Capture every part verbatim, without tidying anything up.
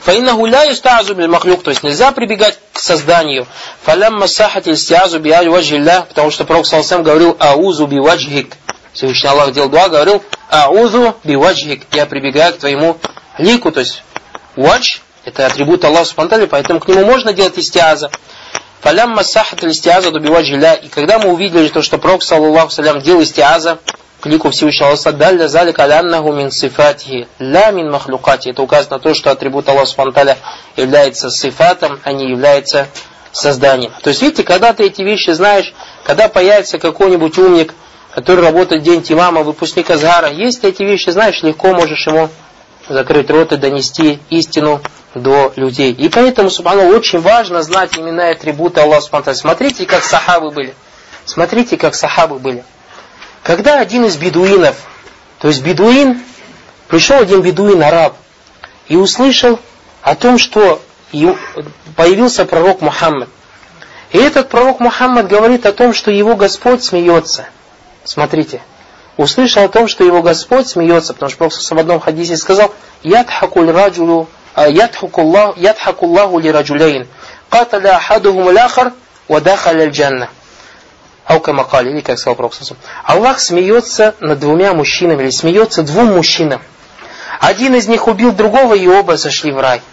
Фаиннаху ля юстаазу биль махлюк, то есть нельзя прибегать к созданию. Фалямма сахат истиазу би ваджилля, потому что Пророк саллаллаху алейхи ва саллям говорил аузу би ваджхик. Всевышний Аллах делал дуа, говорил аузу би ваджхик, я прибегаю к твоему лику, то есть вадж это атрибут Аллаха субхану ва тааля, поэтому к нему можно делать истиаза. Фалямма сахат истиазу би ваджилля, и когда мы увидели то, что Пророк саллаллаху алейхи ва саллям делал истиаза к лику Всевышнего Аллаха, далля залика аляннаху мин сифатихи, ля мин махлюкати. Это указано на то, что атрибут Аллаха субхану ва тааля является сифатом, а не является созданием. То есть, видите, когда ты эти вещи знаешь, когда появится какой-нибудь умник, который работает день имама, выпускник Азгара, если эти вещи знаешь, легко можешь ему закрыть рот и донести истину до людей. И поэтому, субханаллах, очень важно знать имена и атрибуты Аллаха субхану ва тааля. Смотрите, как сахабы были. Смотрите, как сахабы были. Когда один из бедуинов, то есть бедуин, пришел один бедуин, араб, и услышал о том, что появился пророк Мухаммад. И этот пророк Мухаммад говорит о том, что его Господь смеется. Смотрите. Услышал о том, что его Господь смеется, потому что Пророк в одном хадисе сказал: «Ядхакуль раджулу, ядхакуллаху ли раджуляйн, каталя ахадухум ляхар, вадахаля аль-джанна». Аукамакали, или как сказал Пророк. Аллах смеется над двумя мужчинами, или смеется двум мужчинам. Один из них убил другого, и оба зашли в рай.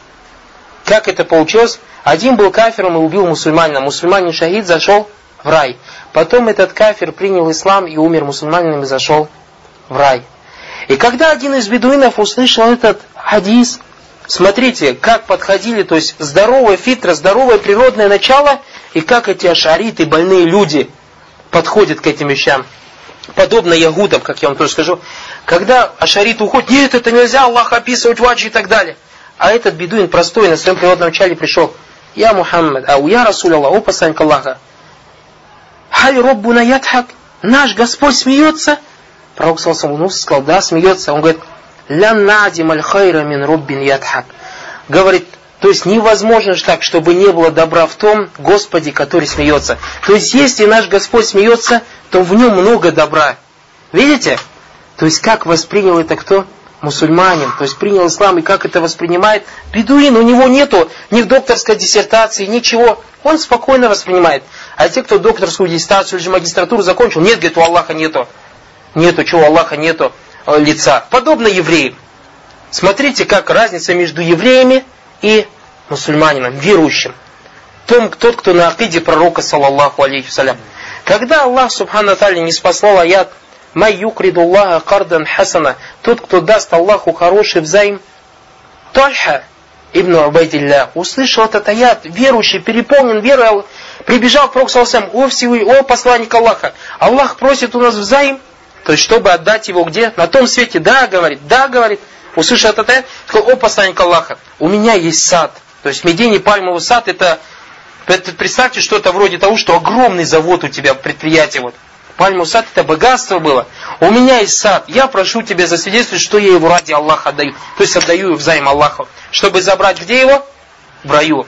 Как это получилось? Один был кафиром и убил мусульманина. Мусульманин шахид зашел в рай. Потом этот кафир принял ислам и умер мусульманином и зашел в рай. И когда один из бедуинов услышал этот хадис, смотрите, как подходили, то есть здоровая фитра, здоровое природное начало, и как эти ашариты, больные люди, подходят к этим вещам. Подобно ягудам, как я вам тоже скажу. Когда ашарит уходит, нет, это нельзя, Аллах описывать ваджи и так далее. А этот бедуин простой на своем природном начале пришел: «Я Мухаммад, ау я Расуль Аллах, о посланник Аллаха, хай роббуна ядхак, наш Господь смеется?» Пророк саллаллаху сказал: да, смеется. Он говорит: «Лям надим аль хайра мин роббин ядхак». Говорит, то есть невозможно же так, чтобы не было добра в том Господе, который смеется. То есть если наш Господь смеется, то в нем много добра. Видите? То есть как воспринял это кто? Мусульманин. То есть принял ислам, и как это воспринимает бедуин. У него нету ни докторской диссертации, ничего. Он спокойно воспринимает. А те, кто докторскую диссертацию или же магистратуру закончил, нет, говорит, у Аллаха нету. Нету, чего у Аллаха нету э, лица. Подобно евреям. Смотрите, как разница между евреями и мусульманином, верующим. Том, тот, кто на акиде пророка, саллаллаху алейхи вассалям. Когда Аллах, субхану ва тааля, не спаслал аят «Май юкриду Аллаха кардан хасана», тот, кто даст Аллаху хороший взаим, Тальха ибн Убайдилля услышал этот аят, верующий, переполнен верой, прибежал к пророку, саллаллаху алейхи вассалям: «О Всевышний, о посланник Аллаха, Аллах просит у нас взаим», то есть чтобы отдать его где? На том свете. Да, говорит, да, говорит. Услышал этот аят, сказал: «О посланник Аллаха, у меня есть сад». То есть в Медине пальмовый сад, это, представьте, что-то вроде того, что огромный завод у тебя, предприятие. Вот. Пальмовый сад, это богатство было. У меня есть сад, я прошу тебя засвидетельствовать, что я его ради Аллаха отдаю. То есть отдаю его взаим Аллаху. Чтобы забрать где его? В раю.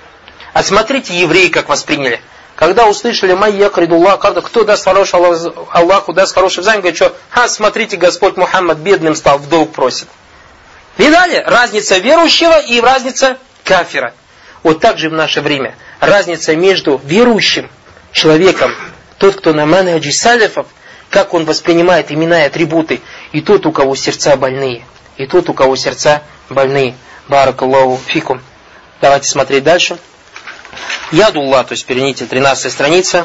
А смотрите, евреи как восприняли. Когда услышали «Май якридуллах», кто даст хороший Аллаху, даст хороший взаим, говорит, что «Ха, смотрите, Господь Мухаммад бедным стал, в долг просит». Видали? Разница верующего и разница кафира. Вот так же в наше время. Разница между верующим человеком, тот, кто на манхаджи салифов, как он воспринимает имена и атрибуты, и тот, у кого сердца больные. И тот, у кого сердца больные. Баракаллаху фикум. Давайте смотреть дальше. Ядуллах, то есть перените, тринадцатая страница.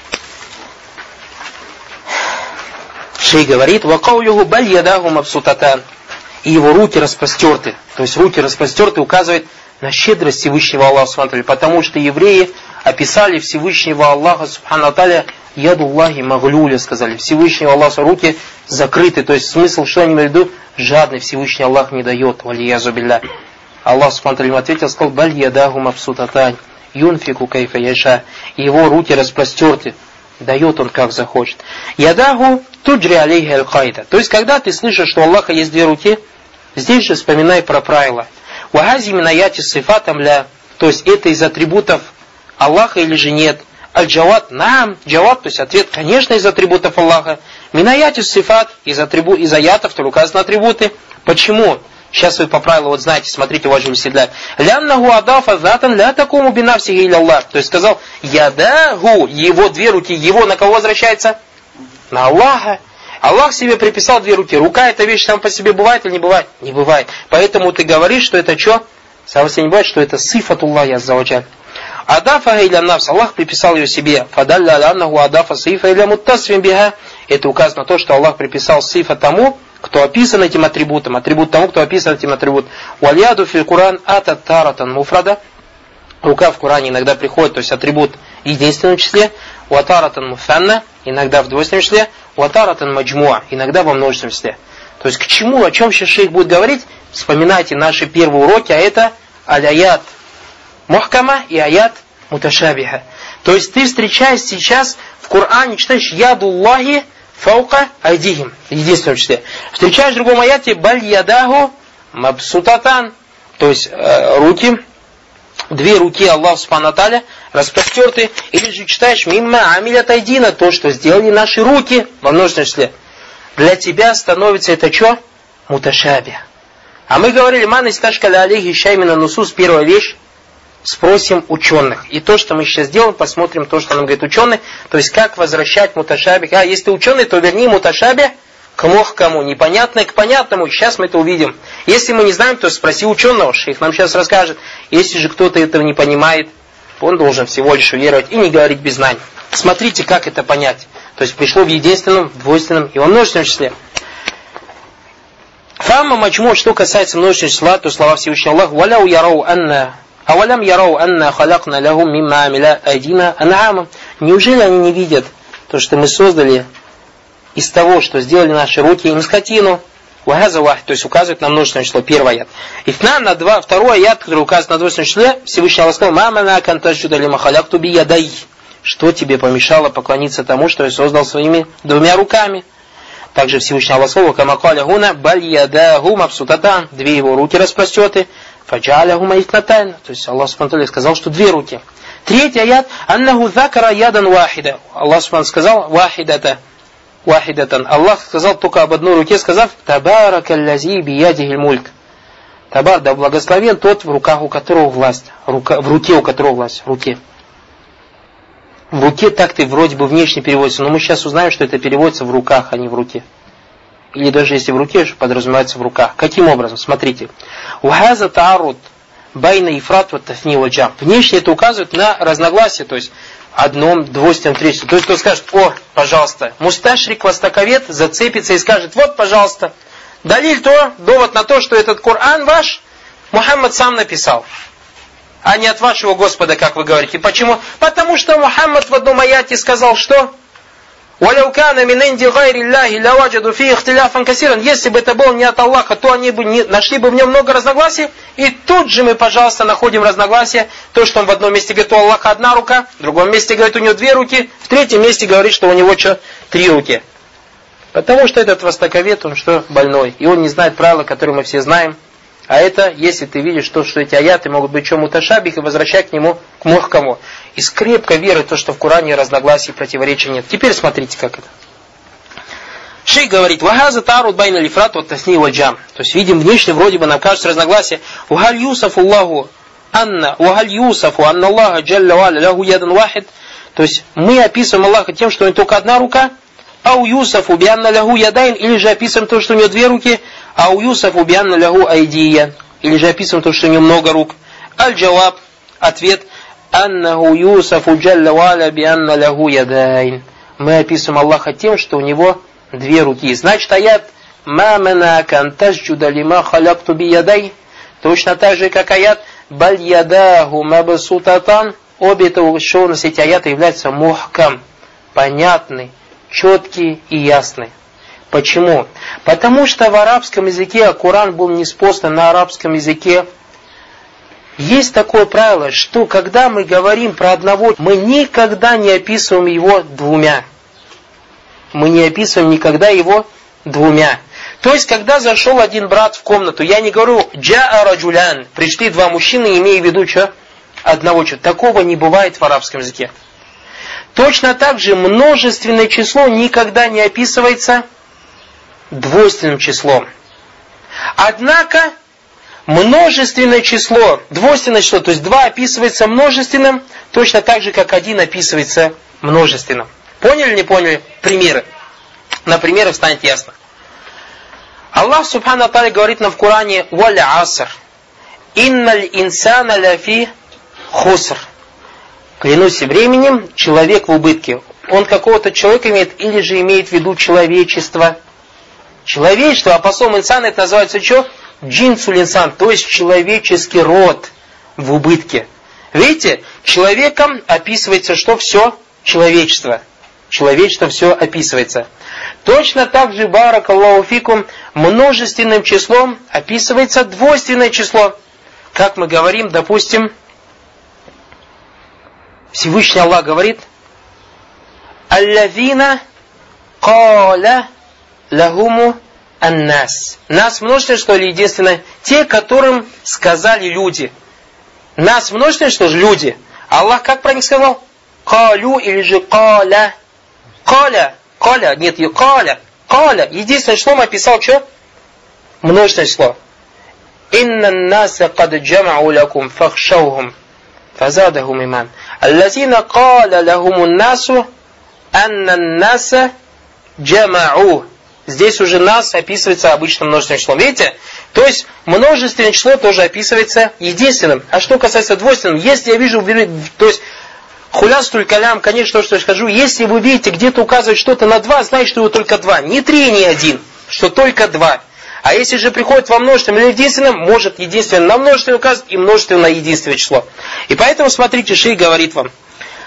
Шей говорит: «Вакаулюху баль ядаху мабсутатан». И его руки распростерты. То есть руки распростерты указывает на щедрость Всевышнего Аллаха субхану ва тааля, потому что евреи описали Всевышнего Аллаха субхану ва тааля ядуллахи маглюля, сказали. Всевышнего Аллаха руки закрыты. То есть смысл, что они имеют в виду? Жадный Всевышний Аллах не дает. Валиязу билля. Аллах субхану ва тааля им ответил, сказал: «Баль ядаху мабсутатан, юнфику кайфа яша». И его руки распростерты. Дает он как захочет. Ядаху туджри алейхи аль-кайда. То есть когда ты слышишь, что у Аллаха есть две руки, здесь же вспоминай про правила. Вагази минаяти сифатам ля. То есть это из атрибутов Аллаха или же нет. Аль-джават нам. Джават, то есть ответ, конечно, из атрибутов Аллаха. Минаяти сифат, из, атрибу, из аятов, то указаны атрибуты. Почему? Сейчас вы по правилу, вот знаете, смотрите, уважаемый седляк. Ляннаху адафа затан ля такому бинавсихи илля Аллах. То есть сказал, ядаху, его две руки, его на кого возвращается? На Аллаха. Аллах себе приписал две руки. Рука эта вещь сама по себе бывает или не бывает? Не бывает. Поэтому ты говоришь, что это что? Сам себе не бывает, что это сифатуллахи аззаваджаль. Адафа иля навс. Аллах приписал ее себе. Фадалля ляннаху адафа сифа иля муттасвим биха. Это указано на то, что Аллах приписал сифа тому, кто описан этим атрибутом. Атрибут тому, кто описан этим атрибутом. Вальяду фил Куран ата таратан муфрада. Рука в Коране иногда приходит, то есть атрибут в единственном числе. Ватаратан муфанна, иногда в двойственном числе. Ватаратан маджмуа, иногда во множественном числе. То есть к чему, о чем сейчас шейх будет говорить? Вспоминайте наши первые уроки, а это аль-аят мухкама и аят муташабиха. То есть ты встречаешь сейчас в Коране, читаешь ядуллахи фаука айдихим, в единственном числе. Встречаешь в другом аяте баль ядаху мабсутатан, то есть э, руки, две руки Аллаха субхану ва тааля распростерты, или же читаешь мимма амилят айдина, то, что сделали наши руки во множественном числе. Для тебя становится это что? Муташаби. А мы говорили, ман исташкаля алейхи шаймина нусус, первая вещь, спросим ученых. И то, что мы сейчас сделаем, посмотрим то, что нам говорит ученый, то есть как возвращать муташаби. А если ты ученый, то верни муташаби к мохкому, непонятное к понятному. Сейчас мы это увидим. Если мы не знаем, то спроси ученого, шейх нам сейчас расскажет. Если же кто-то этого не понимает, он должен всего лишь веровать и не говорить без знаний. Смотрите, как это понять. То есть пришло в единственном, в двойственном и во множественном числе. Фамма мачму, что касается множественного числа, то слова Всевышнего Аллаха, валяу ярау анна, авалям ярау анна халакна лахум мимма амиля айдина ан'ама. Неужели они не видят то, что мы создали из того, что сделали наши руки, им скотину? Вахаза вах, то есть указывает на множественное число, первый аят. Ифна на два, второй аят, который указывает на двойственное число, Всевышний Аллах сказал, мамана кантаджуда лима халякту би ядай. Что тебе помешало поклониться тому, что я создал своими двумя руками? Также Всевышний Аллах сказал, камакаля гуна баль ядаху мабсутатан, две его руки распростерты, фаджаля гума ифнатайн, то есть Аллах субхану сказал, что две руки. Третий аят, аннаху закара ядан вахида. Аллах субхану сказал, вахидата. Вахидатан. Аллах сказал только об одной руке, сказав, табаракаллази биядихиль мульк. Табар, да благословен тот, в руках у которого власть. Рука, в руке у которого власть. В руке. В руке так ты вроде бы внешне переводится, но мы сейчас узнаем, что это переводится в руках, а не в руке. Или даже если в руке, подразумевается в руках. Каким образом? Смотрите. Ухаза таарут байна ифрат ва тафни ва джам. Внешне это указывает на разногласие, то есть одном, двойственном, третьем. То есть кто скажет, о, пожалуйста, мусташрик, востоковед, зацепится и скажет, вот, пожалуйста, далиль то, довод на то, что этот Коран ваш Мухаммад сам написал, а не от вашего Господа, как вы говорите. Почему? Потому что Мухаммад в одном аяте сказал, что если бы это было не от Аллаха, то они бы не, нашли бы в нем много разногласий. И тут же мы, пожалуйста, находим разногласия. То, что он в одном месте говорит, у Аллаха одна рука, в другом месте говорит, у него две руки, в третьем месте говорит, что у него что, три руки. Потому что этот востоковед, он что, больной. И он не знает правила, которые мы все знаем. А это, если ты видишь, то, что эти аяты могут быть чем муташабих, и возвращать к нему, к мухкому. И скрепко веры, то, что в Коране разногласий и противоречий нет. Теперь смотрите, как это. Шейх говорит, вахаза тарут байна лифрат вот тасни валь джам. То есть, видим, внешне вроде бы нам кажется разногласие. Ухаль юсафу Аллаху анна, ухаль юсафу анна Аллаха джалля валя лаху ядан вахид. То есть, мы описываем Аллаха тем, что у него только одна рука. А у Юсафу бианна лаху ядайн, или же описываем то, что у него две руки. А у Юсафу бианна лаху айдия, или же описываем то, что у него много рук. Аль-Джаваб, ответ, аннаху Юсафу джалля валя бианна лаху ядайн. Мы описываем Аллаха тем, что у него две руки. Значит, аят ма манака ан тасджуда лима халякту би ядай, точно так же, как аят баль ядаху мабсутатан. Обе это, что у нас эти аяты являются мухкам, понятный, четкий и ясный. Почему? Потому что в арабском языке, а Коран был ниспослан на арабском языке, есть такое правило, что когда мы говорим про одного, мы никогда не описываем его двумя. Мы не описываем никогда его двумя. То есть, когда зашел один брат в комнату, я не говорю «джаа раджулян», пришли два мужчины, имея в виду что? Одного что? Такого не бывает в арабском языке. Точно так же множественное число никогда не описывается двойственным числом. Однако множественное число, двойственное число, то есть два описывается множественным, точно так же, как один описывается множественным. Поняли или не поняли? Примеры. На примерах станет ясно. Аллах Субхану Тааля говорит нам в Коране: «Валь аср, инналь инсана лафи хуср». Клянусь временем, человек в убытке. Он какого-то человека имеет, или же имеет в виду человечество. Человечество, а по слову инсан это называется что? Джинсуль инсан, то есть человеческий род в убытке. Видите, человеком описывается что? Все человечество. Человечество все описывается. Точно так же, баракаллаху фикум, множественным числом описывается двойственное число. Как мы говорим, допустим, Всевышний Аллах говорит: «Аллазина каля лахуму аннас». Нас множественное число или единственное? Те, которым сказали люди. Нас множественное число же люди. Аллах как про них сказал? Калю или же каля? Каля. Каля. Нет, ее каля. Каля. Единственное число мы описал что? Множественное число. Инна наса кад джамау лакум фахшаухум фазадахум иман. Аллазина каля лахуму насу анна наса джамау. Здесь уже нас описывается обычным множественным числом. Видите? То есть множественное число тоже описывается единственным. А что касается двойственным, если я вижу, то есть хулястуль калям, конечно, то, что я скажу, если вы видите, где-то указывает что-то на два, значит, что его только два. Не три, не один, что только два. А если же приходит во множественном или единственном, может единственное на множественное указывать и множественное на единственное число. И поэтому, смотрите, шейх говорит вам: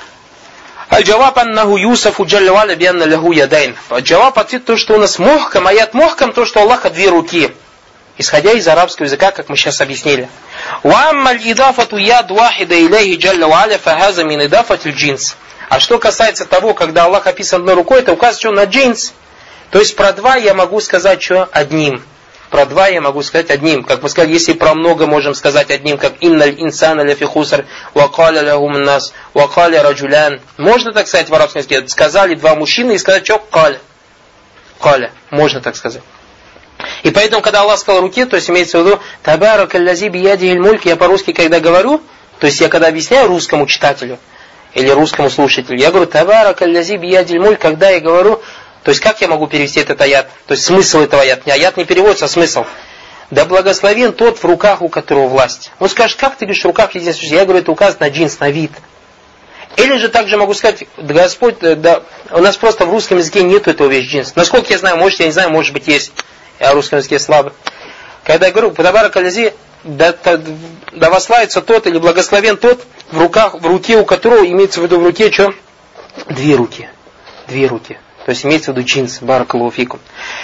Аль-Джаваб аннаху Юсафу джаллаваля бианна лаху ядайн. Джаваб ответ то, что у нас мохкам, аят мохкам, то, что у Аллаха две руки. Исходя из арабского языка, как мы сейчас объяснили. Уамма аль-идафату яд вахида илейхи джаллаваля фахаза мин идафатиль джинс. А что касается того, когда Аллах описан одной рукой, это указывает что на джинс. То есть про два я могу сказать что одним. Про два я могу сказать одним. Как мы сказали, если про много можем сказать одним, как инналь инсана ляфи хуср, вакаля лахум нас, вакаля раджулян. Можно так сказать в арабском языке? Сказали два мужчины и сказать что? Каля. Каля. Можно так сказать. И поэтому, когда Аллах сказал руки, то есть имеется в виду табарак аллази биядихиль мульк, я по-русски когда говорю, то есть я когда объясняю русскому читателю или русскому слушателю, я говорю табарак аллази биядихиль мульк, когда я говорю, то есть как я могу перевести этот аят? То есть смысл этого аята. Аят не переводится, а смысл. Да благословен тот, в руках у которого власть. Он скажет, как ты говоришь, в руках единственное? Я говорю, это указано на джинс, на вид. Или же также могу сказать, Господь, да, у нас просто в русском языке нету этого вещи джинс. Насколько я знаю, может, я не знаю, может быть, есть. Я в русском языке слабо. Когда я говорю, табарак аллази, да, да, да восславится тот, или благословен тот, в руках, в руке у которого, имеется в виду в руке, что? Две руки. Две руки. То есть имеется в виду джинс, баракаллаху фикум.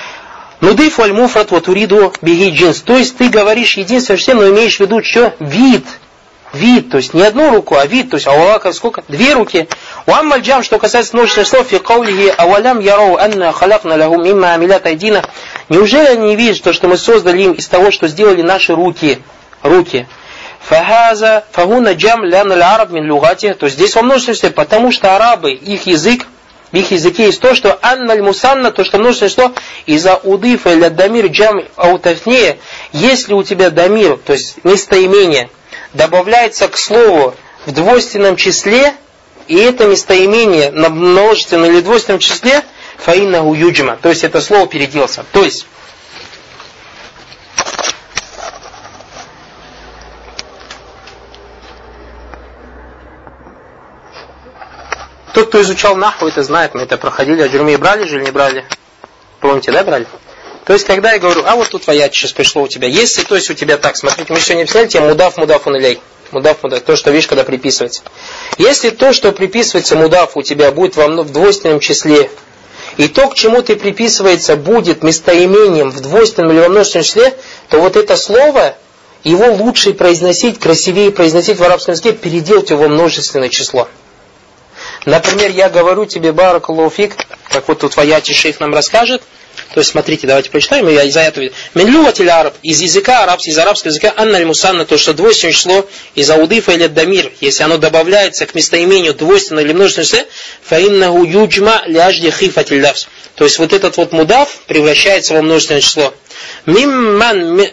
Нудиф валь муфрат ва туриду биги джинс. То есть ты говоришь единственное, что но имеешь в виду что? Вид. Вид, то есть не одну руку, а вид, то есть Аллаха сколько? Две руки. Уаммаль джам, что касается множественных слов, фи каулихи авалям ярау анна халакна лахум имма амилят айдина. Неужели они не видят, то, что мы создали им из того, что сделали наши руки? Руки. Фахаза фагуна джам лян аль-араб мин лугати. То есть здесь во множественном числе, потому что арабы, их язык, в их языке есть то, что анналь мусанна, то, что множественное что из-за удифа или дамир джам аутафнея, если у тебя дамир, то есть местоимение, добавляется к слову в двойственном числе, и это местоимение на множественном или двойственном числе, фаиннаху юджма, то есть это слово переделся. То есть тот, кто изучал наху, это знает, мы это проходили, а джурми брали же или не брали? Помните, да, брали? То есть, когда я говорю, а вот тут твоя сейчас пришло у тебя, если, то есть у тебя так, смотрите, мы сегодня объясняли тебе мудаф, мудаф, униляй. Мудаф, мудаф, то, что видишь, когда приписывается. Если то, что приписывается мудаф у тебя будет в двойственном числе, и то, к чему ты приписывается, будет местоимением в двойственном или во множественном числе, то вот это слово, его лучше произносить, красивее произносить в арабском языке, переделать его во множественное число. Например, я говорю тебе, баракаллаху фик, как вот тут твоя шейх нам расскажет. То есть, смотрите, давайте прочитаем, я из аята виду. Минлюватель араб, из языка арабского, из арабского языка, анналь мусанна, то, что двойственное число, из аудифа или дамир, если оно добавляется к местоимению двойственного или множественного числа, фаиннаху юджма ляжди хифатиль лафс. То есть, вот этот вот мудаф превращается во множественное число. Мимман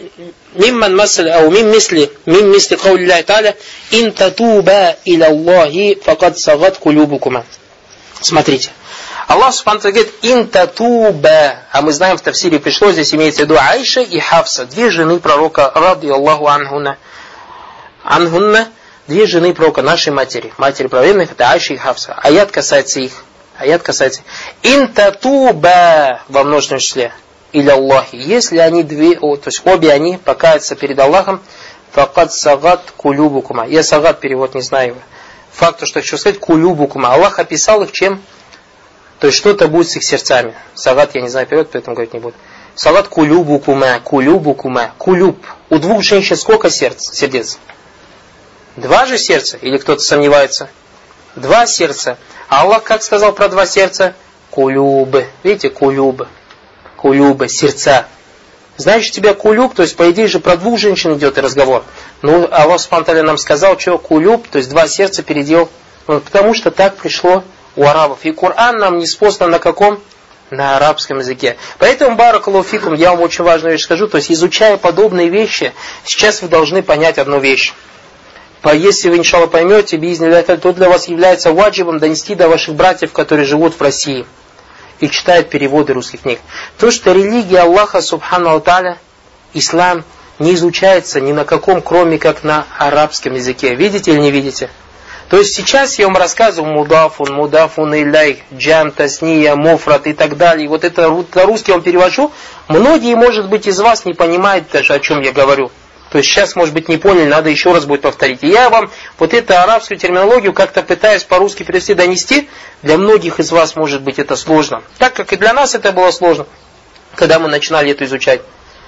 мимман масль, ау мим мисли, мим мисли каули Аллахи та'аля, ин татуба иля Аллахи факад сагат кулюбукума. Смотрите. Аллах Субхану говорит, ин татуба, а мы знаем, в тафсире пришло, здесь имеется в виду Аиша и Хафса, две жены пророка, ради Аллаху анхунна, анхунна, две жены пророка, нашей матери, матери праведных, это Аиша и Хафса. Аят касается их. Аят касается ин татуба во множественном числе или Аллахи. Если они две, о, то есть обе они покаятся перед Аллахом, факад сагат кулюбукума. Я сагат перевод не знаю его. Факт, что хочу сказать, кулюбукума. Аллах описал их чем? То есть что-то будет с их сердцами. Сагат я не знаю перевод, поэтому говорить не буду. Сагат кулюбукума, кулюбукума, кулюб. У двух женщин сколько сердц, сердец? Два же сердца? Или кто-то сомневается? Два сердца. А Аллах как сказал про два сердца? Кулюбы. Видите, кулюбы. Кулюбы, сердца. Значит, у тебя кулюб, то есть, по идее же, про двух женщин идет и разговор. Ну, Аллах Субхану ва Тааля нам сказал, что кулюб, то есть, два сердца переделал. Ну, потому что так пришло у арабов. И Коран нам не спослан на каком? На арабском языке. Поэтому, баракаллаху фикум, я вам очень важную вещь скажу. То есть, изучая подобные вещи, сейчас вы должны понять одну вещь. Если вы, иншаллах, поймете, то для вас является ваджибом донести до ваших братьев, которые живут в России и читают переводы русских книг. То, что религия Аллаха, Субхану ва Тааля, ислам, не изучается ни на каком, кроме как на арабском языке. Видите или не видите? То есть сейчас я вам рассказываю мудафун, мудафун илляй, джам, тасния, муфрат и так далее. И вот это на-русский я вам перевожу. Многие, может быть, из вас не понимают даже, о чем я говорю. То есть сейчас, может быть, не поняли, надо еще раз будет повторить. И я вам вот эту арабскую терминологию как-то пытаюсь по-русски перевести, донести. Для многих из вас, может быть, это сложно. Так как и для нас это было сложно, когда мы начинали это изучать.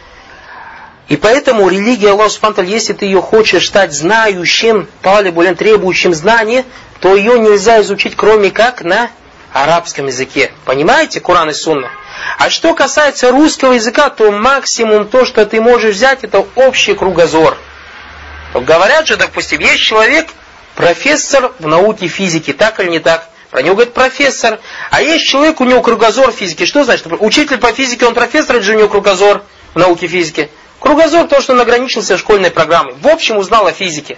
И поэтому религия Аллаха Субхану ва Тааля, если ты ее хочешь стать знающим, талибулен, требующим знания, то ее нельзя изучить, кроме как на арабском языке. Понимаете, Коран и Сунна? А что касается русского языка, то максимум то, что ты можешь взять, это общий кругозор. Говорят же, допустим, есть человек, профессор в науке физики, так или не так? Про него говорят профессор. А есть человек, у него кругозор физики. Что значит? Учитель по физике, он профессор, или же у него кругозор в науке физики? Кругозор, то, что он ограничился школьной программой. В общем, узнал о физике.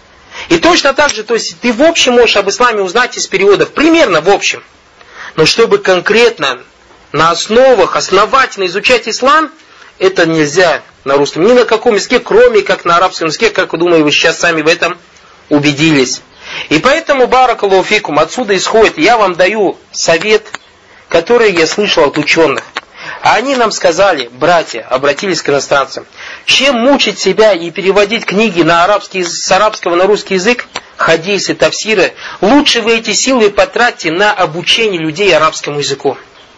И точно так же, то есть ты в общем можешь об исламе узнать из переводов. Примерно в общем. Но чтобы конкретно на основах основательно изучать ислам, это нельзя на русском. Ни на каком языке, кроме как на арабском языке, как вы думаете, вы сейчас сами в этом убедились. И поэтому, баракаллаху фикум, отсюда исходит, я вам даю совет, который я слышал от ученых. А они нам сказали, братья, обратились к иностранцам, чем мучить себя и переводить книги на арабский, с арабского на русский язык, хадисы, тафсиры, лучше вы эти силы потратьте на обучение людей арабскому языку.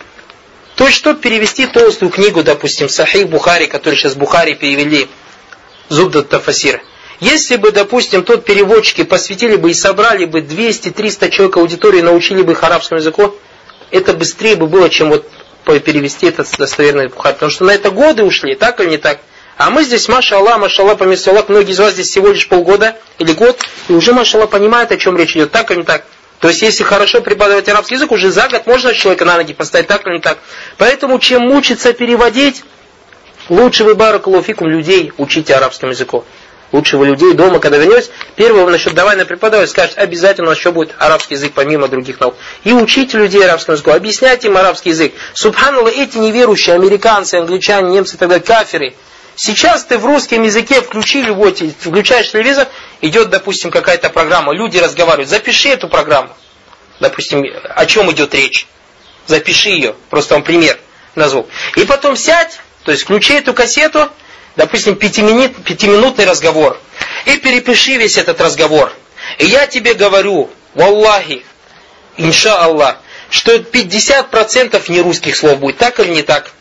То есть, чтобы перевести толстую книгу, допустим, Сахих Бухари, который сейчас Бухари перевели, Зубдат Тафасир. Если бы, допустим, тот переводчики посвятили бы и собрали бы двести-триста человек аудитории, научили бы их арабскому языку, это быстрее бы было, чем вот перевести этот достоверный Бухари. Потому что на это годы ушли, так или не так? А мы здесь, маша Аллах, маша Аллах, помилуй Аллах, многие из вас здесь всего лишь полгода или год, и уже, маша Аллах, понимают, о чем речь идет, так или не так? То есть, если хорошо преподавать арабский язык, уже за год можно человека на ноги поставить, так или не так? Поэтому, чем мучиться переводить, лучше вы, баракаллаху фикум, людей учите арабскому языку. Лучше вы людей дома, когда вернетесь, первое вы насчет давай на преподавать, скажет, обязательно у нас еще будет арабский язык, помимо других наук. И учите людей арабскому языку, объясняйте им арабский язык. Субханаллах, эти неверующие, американцы, англичане, немцы и так далее, кафиры. Сейчас ты в русском языке включили, вот, включаешь телевизор, идет, допустим, какая-то программа, люди разговаривают, запиши эту программу. Допустим, о чем идет речь. Запиши ее, просто вам пример назвал. И потом сядь, то есть включи эту кассету, допустим, пятиминут, пятиминутный разговор. И перепиши весь этот разговор. И я тебе говорю, валлахи, инша Аллах, что пятьдесят процентов не русских слов будет, так или не так?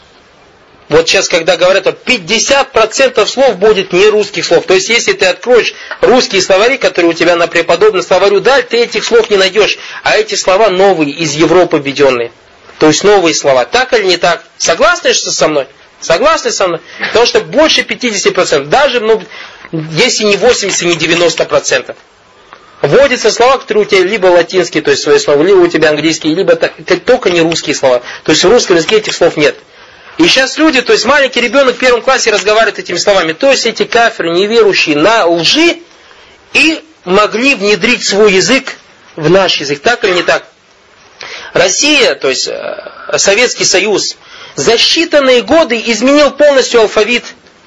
Вот сейчас, когда говорят, пятьдесят процентов слов будет не русских слов. То есть, если ты откроешь русские словари, которые у тебя на преподобном словарю дали, ты этих слов не найдешь. А эти слова новые, из Европы введенные. То есть, новые слова. Так или не так? Согласны со мной? Согласны со мной? Потому что больше пятьдесят процентов, даже, ну, если не восемьдесят, не девяносто процентов. Вводятся слова, которые у тебя либо латинские, то есть свои слова, либо у тебя английские, либо так, только не русские слова. То есть в русском языке этих слов нет. И сейчас люди, то есть маленький ребенок в первом классе разговаривает этими словами. То есть эти кафиры, неверующие на лжи, и могли внедрить свой язык в наш язык. Так или не так? Россия, то есть Советский Союз, за считанные годы изменил полностью алфавит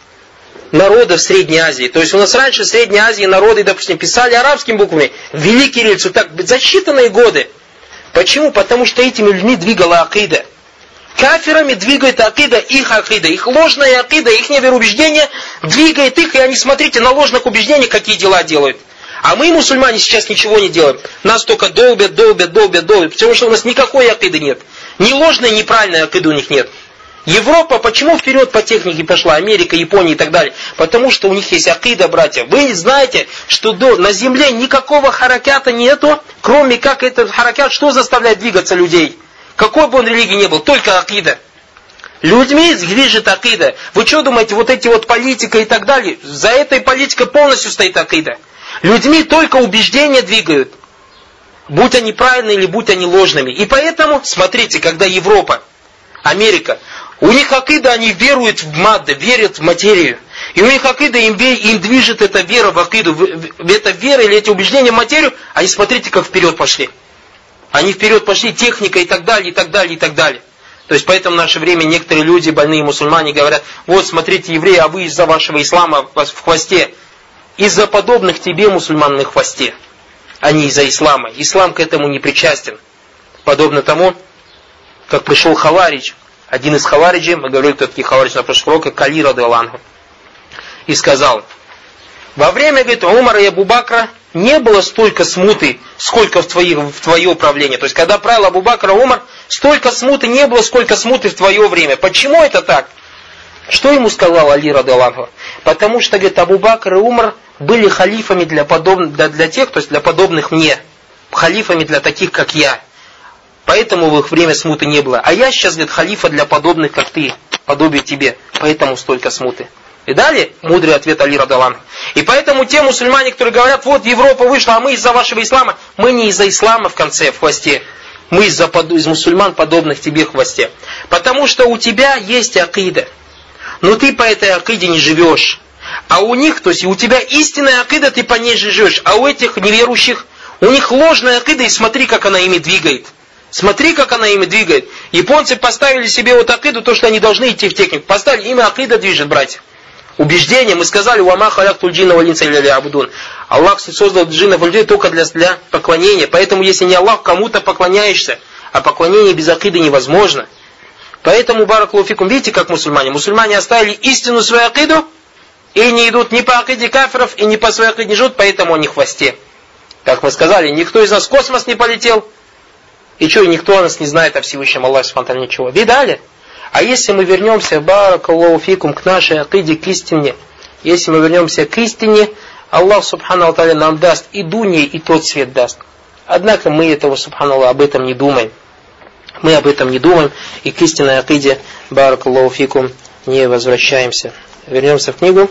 народов Средней Азии. То есть у нас раньше в Средней Азии народы, допустим, писали арабскими буквами, ввели кириллицу, так, за считанные годы. Почему? Потому что этими людьми двигала акида. Кафирами двигает акида, их акида, их ложная акида, их вероубеждение двигает их, и они, смотрите, на ложных убеждениях какие дела делают. А мы, мусульмане, сейчас ничего не делаем. Нас только долбят, долбят, долбят, долбят, потому что у нас никакой акиды нет. Ни ложной, ни правильной акиды у них нет. Европа почему вперед по технике пошла, Америка, Япония и так далее? Потому что у них есть акида, братья. Вы знаете, что до, на земле никакого харакята нету, кроме как этот харакят, что заставляет двигаться людей? Какой бы он религии ни был, только акида. Людьми движет акида. Вы что думаете, вот эти вот политика и так далее, за этой политикой полностью стоит акида. Людьми только убеждения двигают. Будь они правильные или будь они ложными. И поэтому, смотрите, когда Европа, Америка, у них акида, они веруют в мадда, верят в материю. И у них акида, им, им движет эта вера в акиду, эта вера или эти убеждения в материю, они, смотрите, как вперед пошли. Они вперед пошли, техника и так далее, и так далее, и так далее. То есть поэтому в наше время некоторые люди, больные мусульмане, говорят, вот смотрите, евреи, а вы из-за вашего ислама в хвосте. Из-за подобных тебе мусульман на хвосте, а не из-за ислама. Ислам к этому не причастен. Подобно тому, как пришел Хаваридж, один из Хавариджей, мы говорили, кто такие Хаваридж на прошлом уроке, Кали радиаллаху анху, и сказал, во время, говорит, Умара и Абу Бакра не было столько смуты, сколько в твое, в твое правление. То есть, когда правил Абу Бакр и Умар, столько смуты не было, сколько смуты в твое время. Почему это так? Что ему сказал Али радиаллаху анху? Потому что, говорит, Абу Бакр и Умар были халифами для, подоб... для, для тех, то есть для подобных мне. Халифами для таких, как я. Поэтому в их время смуты не было. А я сейчас, говорит, халифа для подобных, как ты. Подобие тебе. Поэтому столько смуты. И далее мудрый ответ Али радиаллаху анху. И поэтому те мусульмане, которые говорят, вот Европа вышла, а мы из-за вашего ислама. Мы не из-за ислама в конце, в хвосте. Мы из-за из мусульман, подобных тебе в хвосте. Потому что у тебя есть акида. Но ты по этой акиде не живешь. А у них, то есть у тебя истинная акида, ты по ней же живешь. А у этих неверующих, у них ложная акида, и смотри, как она ими двигает. Смотри, как она ими двигает. Японцы поставили себе вот акиду, то, что они должны идти в технику. Поставили, ими акида движет, братья. Убеждение, мы сказали, «Уама халяктуль джинна валь инса илля ли'абудун». Аллах создал джиннов и людей только для, для поклонения. Поэтому, если не Аллах, кому-то поклоняешься, а поклонение без акиды невозможно. Поэтому, баракаллаху фикум, видите, как мусульмане? Мусульмане оставили истину свою акиду, и не идут ни по акиде кафиров, и ни по своей акиде не живут, поэтому они в хвосте. Как мы сказали, никто из нас в космос не полетел, и что, и никто нас не знает о Всевышнем Аллахе субхану ничего. Видали? А если мы вернемся, баракаллаху фикум, к нашей акиде, к истине, если мы вернемся к истине, Аллах субхану тааля нам даст и дунья, и тот свет даст. Однако мы этого, субхану Аллах, об этом не думаем. Мы об этом не думаем, и к истинной акиде, баракаллаху фикум, не возвращаемся. Вернемся в книгу.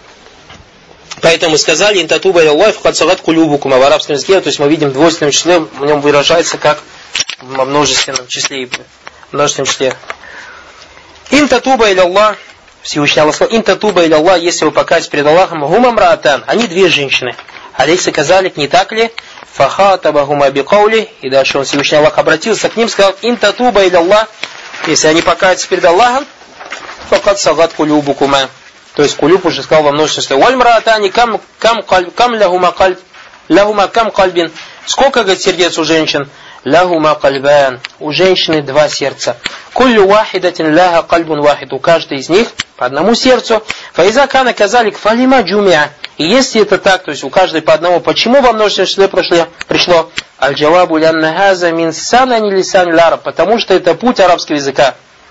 Поэтому мы сказали, интатуба и Аллах, фхадсагат кулюбукум, а в арабском языке, то есть мы видим в двойственном числе, в нем выражается как во множественном числе. В множественном числе. Интатуба или Аллах, Всевышний Аллах сказал, интатуба или Аллах, если вы покаетесь перед Аллахом, гумам раатан, они две женщины. Алейса казалик, не так ли? Фахатабахума бикаули, и дальше он, Всевышний Аллах, обратился к ним, сказал, интатуба или Аллах, если они покаятся перед Аллахом, факат сагат кулюбукума. То есть кулюб уже сказал во множестве. Вальмраатани кам кам кам лахума кальб, лахума кам кальбин. Сколько, говорит, сердец у женщин? Лахума кальбан. У женщины два сердца. Куллю вахидатин ляха кальбун вахид. У каждой из них по одному сердцу. Фаиза кана казалик фалима джумиа. И если это так, то есть у каждой по одному, почему во множественном числе пришло? пришло? Аль-джавабу лянна хаза мин санани лисан лараб. Потому что это путь арабского языка.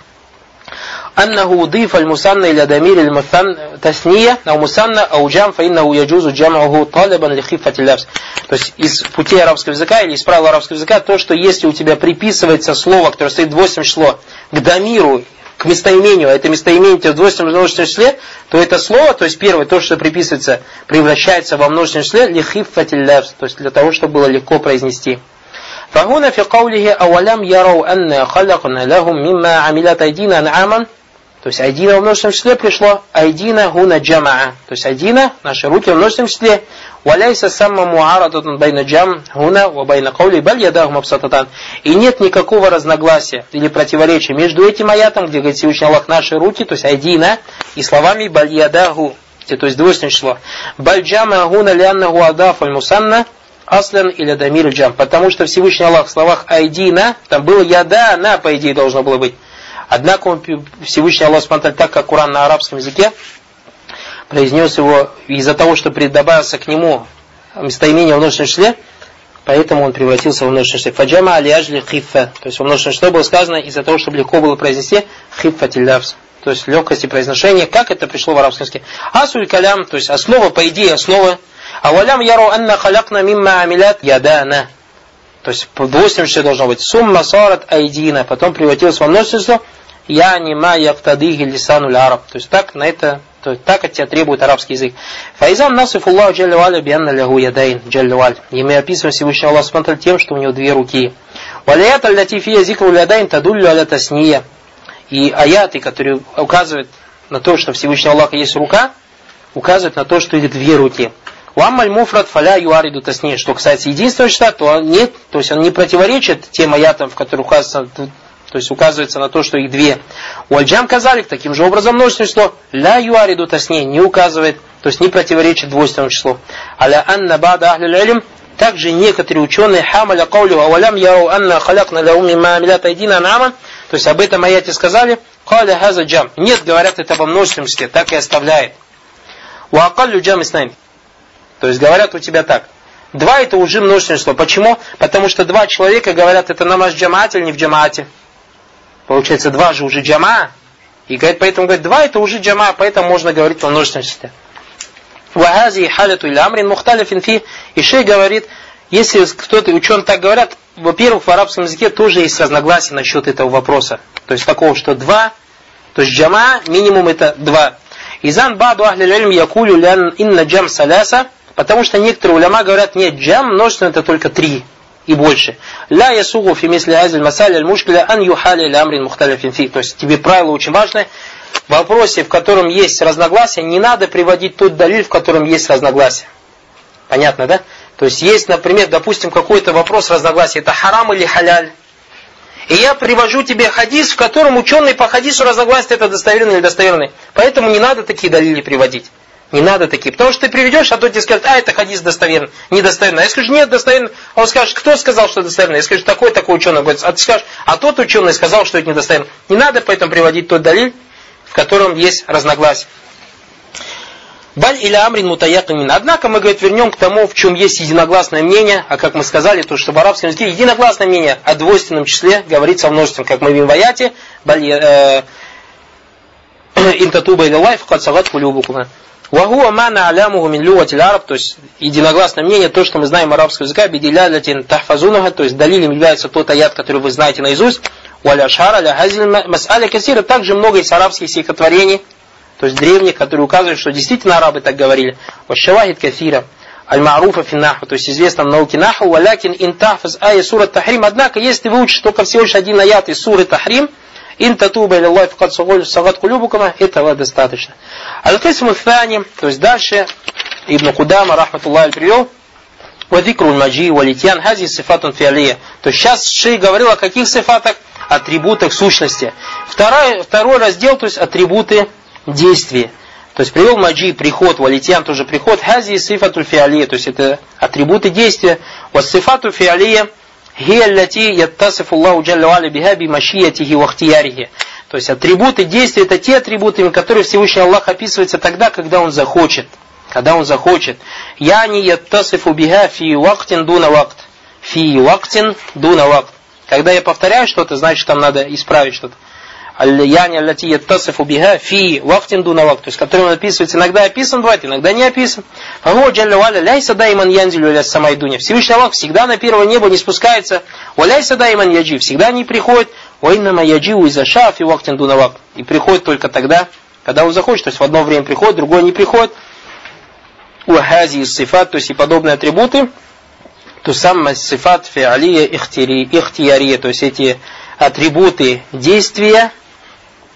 أنه أضيف المثنى إلى ضمير المثنى تثنية أو مثنى أو جمع فإنه يجوز جمعه طالبا لخفة اللبس. То есть из путей арабского языка или из правил арабского языка то, что если у тебя приписывается слово, которое стоит в двойственном числе, к дамиру, к местоимению, а это местоимение в двойственном множественном числе, то это слово, то есть первое, то, что приписывается, превращается во множественном числе лихиффат лябс, то есть для того, чтобы было легко произнести. فهنا في قوله أولم يروا أن خلقنا لهم مما عملت أيدينا أنعاما То есть айдина в множественном числе пришло айдина гуна джамаа. То есть айдина, наши руки в множественном числе. Валяйса самма муарадатун байна джам гуна ва байна каули баль ядаху мабсататан. И нет никакого разногласия или противоречия между этим аятом, где говорит Всевышний Аллах наши руки, то есть айдина, и словами баль ядаху, то есть двойственное число. Баль джама гуна ляннаху адаф аль мусанна аслан или дамир джам. Потому что Всевышний Аллах в словах айдина, там было яда, на, по идее, должно было быть. Однако он, Всевышний Аллах, так как Коран на арабском языке, произнес его из-за того, что добавился к нему местоимение в множественном числе, поэтому он превратился в множественное число. Фаджама алияжли хиффа. То есть в множественном числе было сказано из-за того, чтобы легко было произнести хиффа тильдавс. То есть легкости произношения, как это пришло в арабском языке. Асуль калям, то есть основа, по идее, основа. А валям яру анна халякна мимма амилят ядана. То есть в двойственном числе должно быть сумма сарат айдина, потом превратилось во множественное число. Я не ма яктадихи лисануль араб. То есть так на это, то есть так от тебя требует арабский язык. Фаизам насифуллаху джалля валя бианна лягу ядайн джалля валь. И мы описываем Всевышний Аллах Субхану тем, что у него две руки. Валият аль-лати фия зикру ядайн тадуллю аля тасния. И аяты, которые указывают на то, что Всевышний Аллах есть рука, указывают на то, что их две руки. Уаммаль муфрат фаля юариду тасния. Что касается единственного числа, то нет, то есть он не противоречит тем аятам, в которых указывается, то есть указывается на то, что их две. Уальджам казалик, таким же образом множественное число, ля юариду тасния, не указывает, то есть не противоречит двойственному числу. Аля анна бада ахлюл илм. Также некоторые ученые хамаля каулю авалям яру анна халякна ля умми ма амилят айдина ан'ама. То есть об этом аяте сказали, каля хаза джам. Нет, говорят это во множественном числе, так и оставляет. Уакаллю джам иснайн. То есть говорят у тебя так. Два это уже множественное число. Почему? Потому что два человека говорят, это намаз в джамаате или не в джамаате. Получается, два же уже джама. И говорит, поэтому говорит, два это уже джама, поэтому можно говорить во множественном числе. Вахази халяту или амрин мухталифин фи. И шейх говорит, если кто-то, ученые так говорят, во-первых, в арабском языке тоже есть разногласия насчет этого вопроса. То есть такого, что два, то есть джама, минимум это два. Изан баду ахли илм якулю лян инна джам саляса. Потому что некоторые уляма говорят, нет, джам множественное это только три и больше. Ля ясугу фи мисли азиль масаль аль мушкиля ан юхали ля амрин мухталифин фи. То есть тебе правило очень важное. В вопросе, в котором есть разногласия, не надо приводить тот далиль, в котором есть разногласия. Понятно, да? То есть есть, например, допустим, какой-то вопрос разногласия, это харам или халяль. И я привожу тебе хадис, в котором ученые по хадису разногласия, это достоверный или недостоверный. Поэтому не надо такие далили приводить. Не надо такие. Потому что ты приведешь, а то тебе скажут, а это хадис достоверный, недостоверный. А я скажу, нет, достоверный. А он скажет, кто сказал, что достоверный? Я скажу, такой, такой ученый. А ты скажешь, а тот ученый сказал, что это недостоверно. Не надо поэтому приводить тот далиль, в котором есть разногласие. Баль или амрин мутаякамин. Однако мы, говорит, вернем к тому, в чем есть единогласное мнение, а как мы сказали, то что в арабском языке единогласное мнение о двойственном числе говорится о множественном, как мы видим в аяте, интатуба или лайф, кад сагат кулюбукума. Вахуа мана алямуху мин люгатиль араб, то есть единогласное мнение, то, что мы знаем арабского языка, бидилялятин тахфазунага, то есть далилем является тот аят, который вы знаете наизусть, валя шара, ля хазиль мас'аля касира, также много из арабских стихотворений, то есть древних, которые указывают, что действительно арабы так говорили. Вашавахид кафира, аль-ма'руфа финнаху, то есть известно в науке наху, валякин интахфаз ая сура тахрим. Однако, если ты выучишь только всего лишь один аят из суры тахрим, ин татуба или Аллах факад сагат кулюбукама, этого достаточно. Аль-кисму фани, то есть дальше Ибн Кудама, рахматуллахи, привел, вадикру маджи валитян, хази сифатун фиалия. То есть сейчас шейх говорил о каких сифатах? Атрибутах сущности. Второй, второй раздел, то есть атрибуты действия. То есть привел маджи, приход, валитян тоже приход, хази сифатуль фиалия, то есть это атрибуты действия. Вас сифату фиалия хия лати яттасифу Аллаху джалля ва аля биха би машиятихи ва ихтиярихи. То есть атрибуты действия это те атрибуты, которые Всевышний Аллах описывается тогда, когда Он захочет. Когда Он захочет. Яни яттасифу биха фи вактин дуна вакт. Фи вактин дуна вакт. Когда я повторяю что-то, значит там надо исправить что-то. Аль-яни аллати яттасифу биха фи вактин дуна вакт. То есть который он описывается, иногда описан бывает, иногда не описан. Аллаху джалля ва аля ляйса дайман янзилю иля самай дуня. Всевышний Аллах всегда на первое небо не спускается. Ва ляйса дайман яджи. Всегда не приходит. Ва иннама яджиу иза ша фи вактин дуна вакт. И приходит только тогда, когда он захочет. То есть в одно время приходит, в другое не приходит. Уахази из сифат, то есть и подобные атрибуты. То самое сифат фиалия ихтиярия. То есть эти атрибуты действия,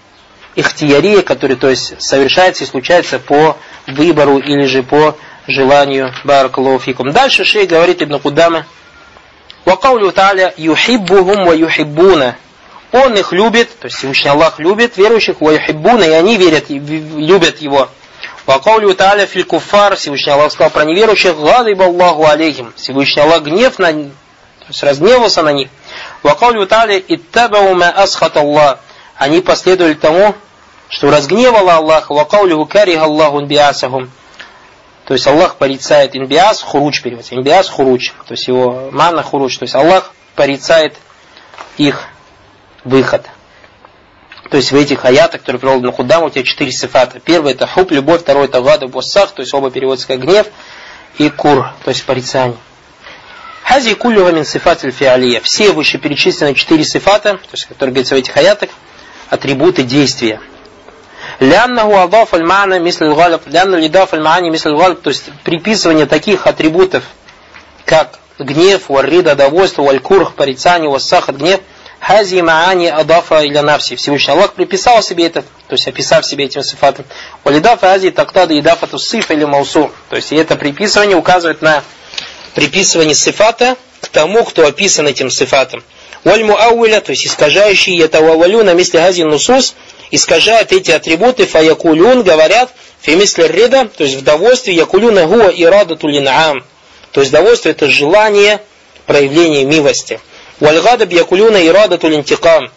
ихтиярия, который, то есть, совершается и случается по выбору или же по желанию. Баракаллаху фикум. Дальше шейх говорит Ибн Кудама: «Ва каулю та'аля юхиббухум ва юхиббуна». Он их любит, то есть Всевышний Аллах любит верующих, ва юхиббуна, и они верят, любят его. Ва каулю та'аля фил куффар, Всевышний Аллах сказал про неверующих: «Гадиба Аллаху алейхим». Всевышний Аллах гнев на них, то есть разгневался на них. Ва каулю та'аля иттабау ма асхат Аллах. Они последовали тому, что разгневало Аллах. Ва каулю кариха Аллаху инбиасахум. То есть Аллах порицает инбиас, хуруч переводится. Инбиас хуруч, то есть его манна хуруч. То есть Аллах порицает их выход. То есть в этих аятах, которые привел Ибн Кудама, у тебя четыре сифата. Первый это хуб, любовь, второй это гадаб, воссах, то есть оба переводятся как гнев, и кур, то есть порицание. Хази куллюха мин сифат аль-фиалия. Все вышеперечисленные четыре сифата, то есть которые говорятся в этих аятах, атрибуты действия. Ляннаху адаф аль-ма'на мисль аль-галаб, лянна лидаф аль-ма'ани мисль аль-галаб, то есть приписывание таких атрибутов, как гнев, варрида, довольство, валь-курх, порицание, воссахат, гнев. Хази маани адафа иля навси. Всевышний Аллах приписал себе это, то есть описав себе этим сифатом. Валидафа ази тактада идафату сиф или маусу. То есть это приписывание указывает на приписывание сифата к тому, кто описан этим сифатом. Валь муауиля, то есть искажающий ятававалю на мисли хази нусус, искажают эти атрибуты, фаякулюн, говорят, фи мисли рида, то есть в довольстве, якулюна гуа ирадату линаам. То есть довольство это желание проявления милости. Вальгадаб якулюна ирадату линтикам.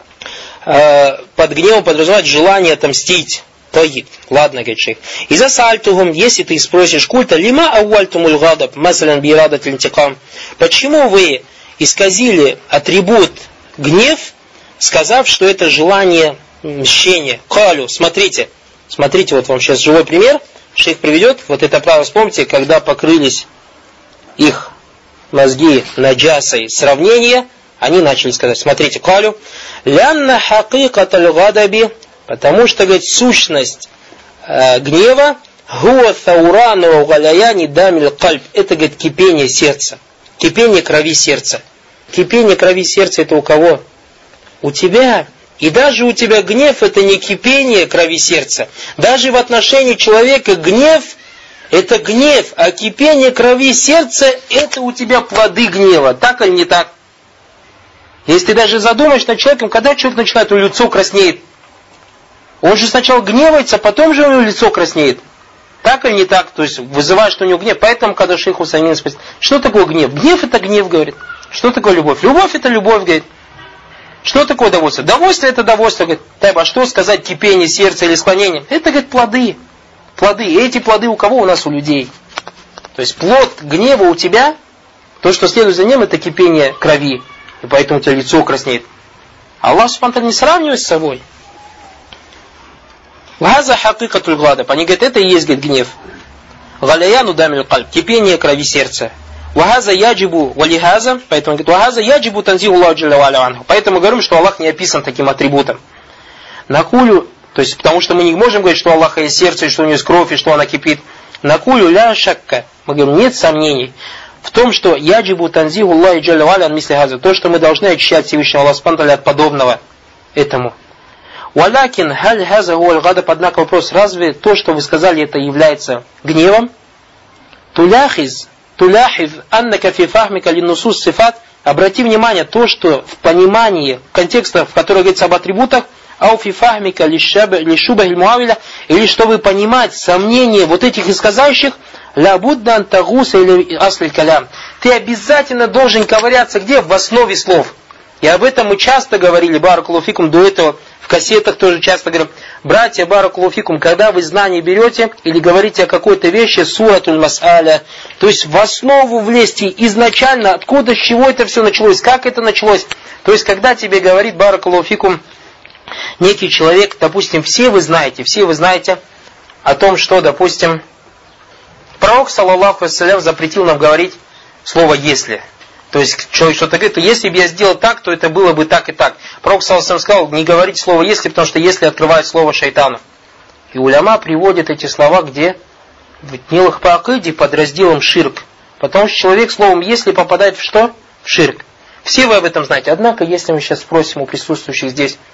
Под гневом подразумевать желание отомстить. Таид. Ладно, говорит шейх. И за сальтугум, если ты спросишь культа, лима ауальтумуль гадаб, масалян би ирадат линтикам. Почему вы исказили атрибут гнев, сказав, что это желание мщения? Калю, смотрите. Смотрите, вот вам сейчас живой пример. Шейх приведет. Вот это право, вспомните, когда покрылись их мозги наджасой сравнения, они начали сказать, смотрите, калю, лянна хакикат аль-гадаби, потому что, говорит, сущность э, гнева, гуа thаурану галяяни дамиль кальб, это, говорит, кипение сердца, кипение крови сердца. Кипение крови сердца это у кого? У тебя. И даже у тебя гнев это не кипение крови сердца. Даже в отношении человека гнев это гнев, а кипение крови сердца это у тебя плоды гнева. Так или не так? Если ты даже задумаешь над человеком, когда человек начинает, у него лицо краснеет. Он же сначала гневается, потом же у него лицо краснеет. Так или не так? То есть вызывает, что у него гнев. Поэтому, когда шейх Усаймин спросит, что такое гнев? Гнев это гнев, говорит. Что такое любовь? Любовь это любовь, говорит. Что такое удовольствие? Удовольствие это удовольствие, говорит. Так, а что сказать кипение сердца или склонение? Это, говорит, плоды. Плоды. И эти плоды у кого? У нас у людей. То есть плод гнева у тебя, то, что следует за ним, это кипение крови. И поэтому у тебя лицо краснеет. Аллах субхану не сравнивает с собой. Газа хакикатуль гладаб. Они говорят, это и есть, говорит, гнев. Галяяну дамиль кальб. Кипение крови сердца. Вагаза яджибу валихаза. Поэтому говорит, вагаза яджибу танзиху Аллаху джалля ва аля анху. Поэтому мы говорим, что Аллах не описан таким атрибутом. Накулю, то есть, потому что мы не можем говорить, что у Аллаха есть сердце, и что у него есть кровь, и что она кипит. Накулю ля шакка. Мы говорим, нет сомнений в том, что яджибу танзиху Аллаху джалля ва аля ан мисли газа. То, что мы должны очищать Всевышнего Аллаха субхану от подобного этому. Валякин халь хаза гуаль гадаб. Однако вопрос, разве то, что вы сказали, это является гневом? Туляхиз, туляхиз, аннака фи фахмика линнусус сифат. Обрати внимание, то, что в понимании контекста, в котором говорится об атрибутах, ау фи фахмика лишуба иль-муавиля, или что вы понимать сомнения вот этих исказающих, ля будда антагуса или аслиль калям. Ты обязательно должен ковыряться где? В основе слов. И об этом мы часто говорили, баракаллаху фикум, до этого в кассетах тоже часто говорим. Братья, баракаллаху фикум, когда вы знания берете или говорите о какой-то вещи, суратуль мас'аля, то есть в основу влезьте изначально, откуда, с чего это все началось, как это началось. То есть когда тебе говорит, баракаллаху фикум, некий человек, допустим, все вы знаете, все вы знаете о том, что, допустим, пророк, саллаллаху ассалям, запретил нам говорить слово «если». То есть человек что-то говорит, если бы я сделал так, то это было бы так и так. Пророк саллаллаху алейхи сказал, не говорите слово «если», потому что «если» открывает слово шайтану. И уляма приводит эти слова где? В Нилах по акиде под разделом ширк. Потому что человек словом «если» попадает в что? В ширк. Все вы об этом знаете. Однако, если мы сейчас спросим у присутствующих здесь,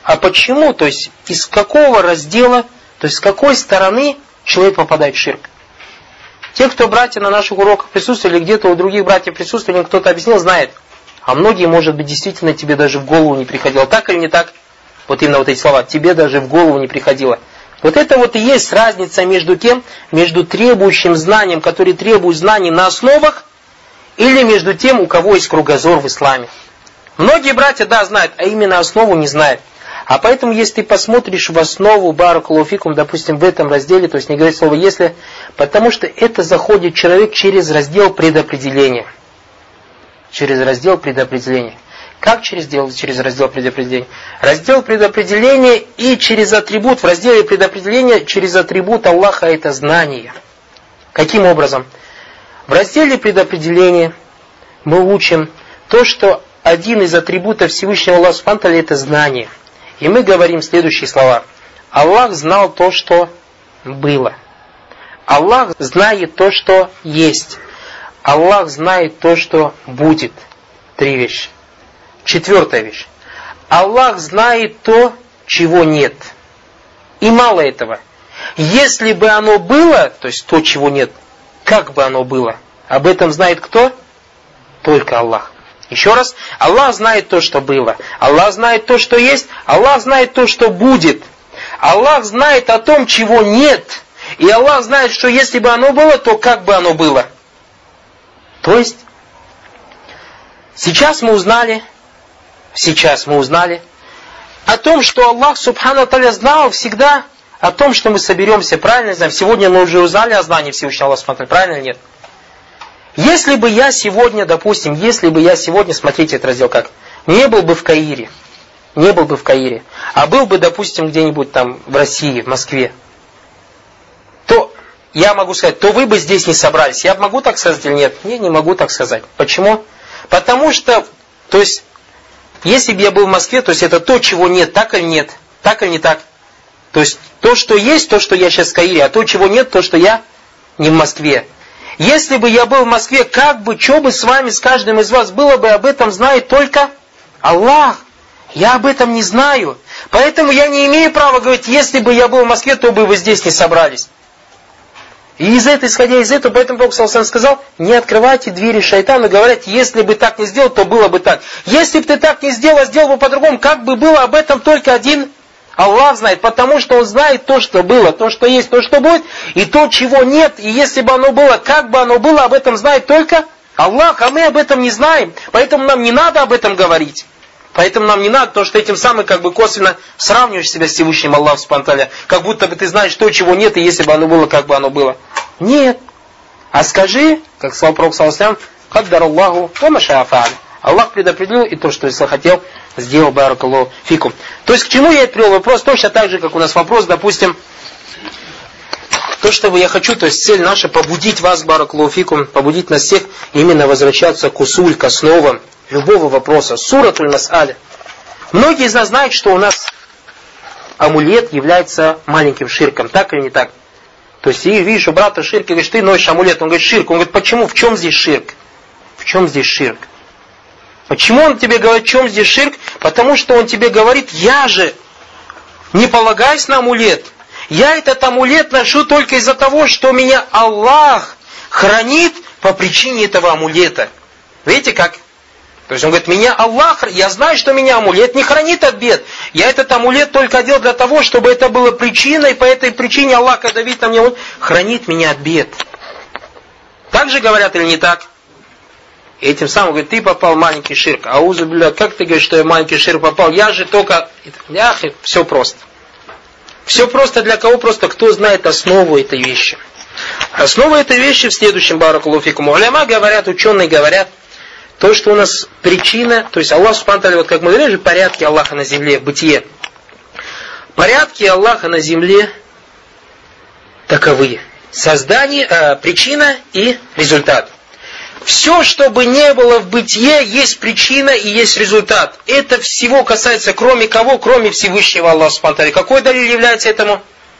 а почему, то есть из какого раздела, то есть с какой стороны человек попадает в ширк. Те, кто братья на наших уроках присутствовали, где-то у других братьев присутствовали, кто-то объяснил, знает. А многие, может быть, действительно тебе даже в голову не приходило. Так или не так? Вот именно вот эти слова. Тебе даже в голову не приходило. Вот это вот и есть разница между кем? Между требующим знанием, который требует знаний на основах, или между тем, у кого есть кругозор в исламе. Многие братья, да, знают, а именно основу не знают. А поэтому, если ты посмотришь в основу баракаллаху фикум, допустим, в этом разделе, то есть не говорить слово «если», потому что это заходит человек через раздел предопределения. Через раздел предопределения. Как через, дел, через раздел предопределения? Раздел предопределения и через атрибут, в разделе предопределения, через атрибут Аллаха это знание. Каким образом? В разделе предопределения мы учим то, что один из атрибутов Всевышнего Аллаха Субхану ва Тааля это знание. И мы говорим следующие слова. Аллах знал то, что было. Аллах знает то, что есть. Аллах знает то, что будет. Три вещи. Четвертая вещь. Аллах знает то, чего нет. И мало этого. Если бы оно было, то есть то, чего нет, как бы оно было, об этом знает кто? Только Аллах. Еще раз, Аллах знает то, что было. Аллах знает то, что есть. Аллах знает то, что будет. Аллах знает о том, чего нет. И Аллах знает, что если бы оно было, то как бы оно было. То есть, сейчас мы узнали, сейчас мы узнали о том, что Аллах Субхану ва Тааля знал всегда о том, что мы соберемся. Правильно знаем? Сегодня мы уже узнали о знании Всевышнего Аллаха Субхану ва Тааля. Правильно или нет? Если бы я сегодня, допустим, если бы я сегодня, смотрите этот раздел как, не был бы в Каире, не был бы в Каире, а был бы, допустим, где-нибудь там в России, в Москве, то я могу сказать, то вы бы здесь не собрались. Я могу так сказать или нет? Не, не могу так сказать. Почему? Потому что, то есть, если бы я был в Москве, то есть это то, чего нет, так или нет, так или не так. То есть то, что есть, то, что я сейчас в Каире, а то, чего нет, то, что я не в Москве. Если бы я был в Москве, как бы, что бы с вами, с каждым из вас было бы, об этом знает только Аллах. Я об этом не знаю. Поэтому я не имею права говорить, если бы я был в Москве, то бы вы здесь не собрались. И из этого, исходя из этого, поэтому Пророк саллаллаху алейхи ва саллям сказал, не открывайте двери шайтану, говорят, если бы так не сделал, то было бы так. Если бы ты так не сделал, а сделал бы по-другому, как бы было, об этом только один Аллах знает, потому что Он знает то, что было, то, что есть, то, что будет, и то, чего нет. И если бы оно было, как бы оно было, об этом знает только Аллах, а мы об этом не знаем. Поэтому нам не надо об этом говорить. Поэтому нам не надо, потому что этим самым как бы косвенно сравниваешь себя с Всевышним Аллахом Субхану ва Тааля, как будто бы ты знаешь то, чего нет, и если бы оно было, как бы оно было. Нет. А скажи, как сказал Пророк саллаллаху алейхи ва саллям, «Каддар Аллаху ва ма шаа фа'аль». Аллах предопределил, и то, что если хотел, сделал баракаллаху фикум. То есть к чему я это привел вопрос? Точно так же, как у нас вопрос, допустим, то, что я хочу, то есть цель наша побудить вас, баракаллаху фикум, побудить нас всех именно возвращаться к усуль, к основам любого вопроса. Суратуль Мас'аля. Многие из нас знают, что у нас амулет является маленьким ширком, так или не так? То есть, и видишь, у брата ширк, и говоришь, ты носишь амулет, он говорит, ширк. Он говорит, почему? В чем здесь ширк? В чем здесь ширк? Почему он тебе говорит, в чем здесь ширк? Потому что он тебе говорит, я же не полагаюсь на амулет. Я этот амулет ношу только из-за того, что меня Аллах хранит по причине этого амулета. Видите как? То есть он говорит, меня Аллах, я знаю, что меня амулет не хранит от бед. Я этот амулет только одел для того, чтобы это было причиной, по этой причине Аллах, когда видит на мне, хранит меня от бед. Так же говорят или не так? И этим самым говорит, ты попал в маленький ширк. Аузу билля, как ты говоришь, что я в маленький ширк попал? Я же только... Ях, все просто. Все просто для кого? Просто кто знает основу этой вещи. Основа этой вещи в следующем, баракаллаху фикум. Уляма говорят, ученые говорят, то, что у нас причина, то есть Аллах Субхану ва Тааля, вот как мы говорили, порядки Аллаха на земле, бытие. Порядки Аллаха на земле таковы. Создание, э, причина и результат. Все, что бы не было в бытие, есть причина и есть результат. Это всего касается, кроме кого? Кроме Всевышнего Аллаха Субхану ва Тааля. Какой далиль является этому?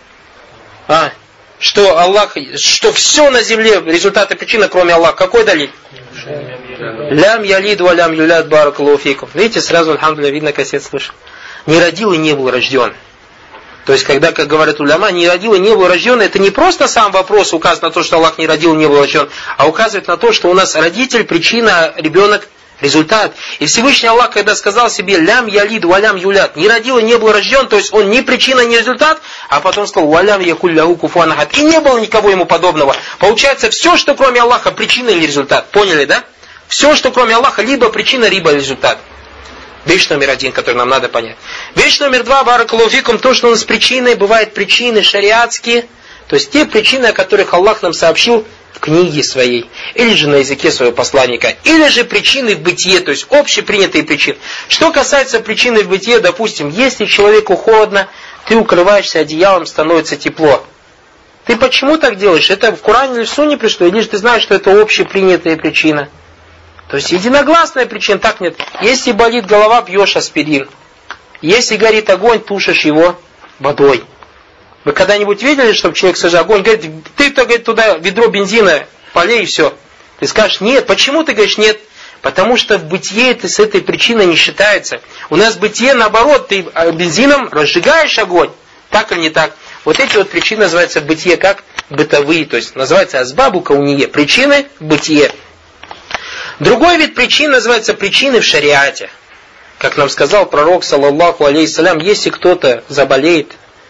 А, что Аллах, что все на земле, результат и причина, кроме Аллаха. Какой далиль? Лям ялид ва лям юляд баракаллаху фикум. Видите, сразу, альхамдулилля, видно, кассет слышал. не родил и не был рожден. То есть, когда, как говорят уляма, не родил и не был рожден, это не просто сам вопрос указывает на то, что Аллах не родил и не был рожден, а указывает на то, что у нас родитель, причина, ребенок, результат. И Всевышний Аллах, когда сказал себе «лям ялид валям юлят», не родил и не был рожден, то есть он ни причина, ни результат, а потом сказал «валям якуль лаху куфуан ахад», и не было никого ему подобного. Получается, все, что кроме Аллаха, причина или результат. Поняли, да? Все, что кроме Аллаха, либо причина, либо результат. Вещь номер один, которую нам надо понять. Вещь номер два, баракаллаху фикум, то, что у нас причиной, бывают причины шариатские, то есть те причины, о которых Аллах нам сообщил в книге своей, или же на языке своего посланника, или же причины в бытие, то есть общепринятые причины. Что касается причины в бытие, допустим, если человеку холодно, ты укрываешься одеялом, становится тепло. Ты почему так делаешь? Это в Коране или в Сунне пришло, или же ты знаешь, что это общепринятая причина? То есть единогласная причина, так нет. Если болит голова, пьешь аспирин. Если горит огонь, тушишь его водой. Вы когда-нибудь видели, чтобы человек сажал огонь, говорит, ты-то, говорит, туда ведро бензина полей и все. Ты скажешь, нет. Почему ты говоришь нет? Потому что в бытие это с этой причиной не считается. У нас в бытие наоборот, ты бензином разжигаешь огонь. Так или не так? Вот эти вот причины называются в бытие как бытовые. То есть называется азбабу кауние. Причины в бытие. Другой вид причин называется причины в шариате. Как нам сказал пророк, саллаллаху алейхиссалям, если кто-то заболеет,